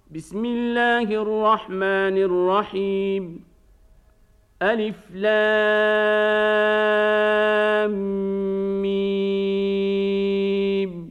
بسم الله الرحمن الرحيم ألف لام ميم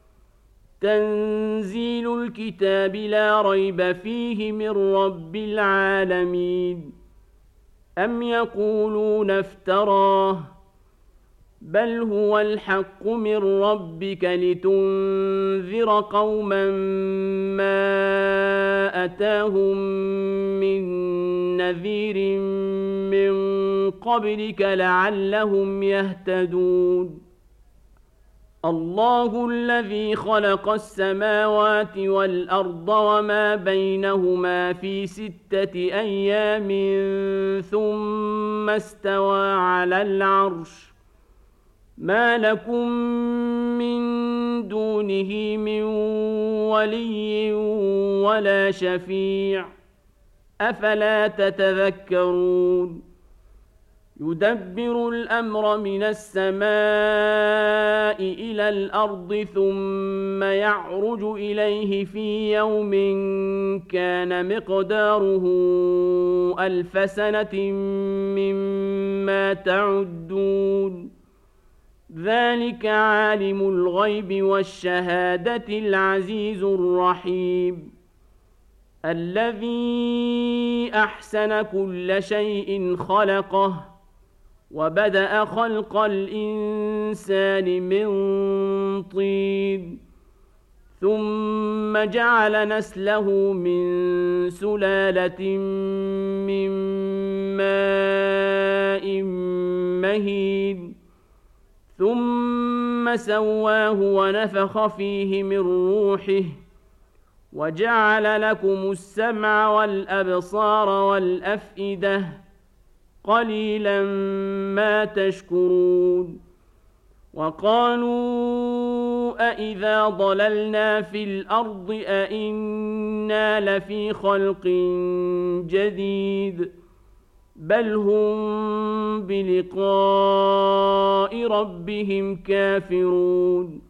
تنزيل الكتاب لا ريب فيه من رب العالمين أم يقولون افتراه بل هو الحق من ربك لتنذر قوما ما أتاهم من نذير من قبلك لعلهم يهتدون الله الذي خلق السماوات والأرض وما بينهما في 6 أيام ثم استوى على العرش ما لكم من دونه من ولي ولا شفيع أفلا تتذكرون يدبر الأمر من السماء إلى الأرض ثم يعرج إليه في يوم كان مقداره 1000 سنة مما تعدون ذلك عالم الغيب والشهادة العزيز الرحيم الذي أحسن كل شيء خلقه وبدأ خلق الإنسان من طين ثم جعل نسله من سلالة من ماء مهين ثم سواه ونفخ فيه من روحه وجعل لكم السمع والأبصار والأفئدة قليلا ما تشكرون وقالوا أإذا ضللنا في الأرض أإنا لفي خلق جديد بل هم بلقاء ربهم كافرون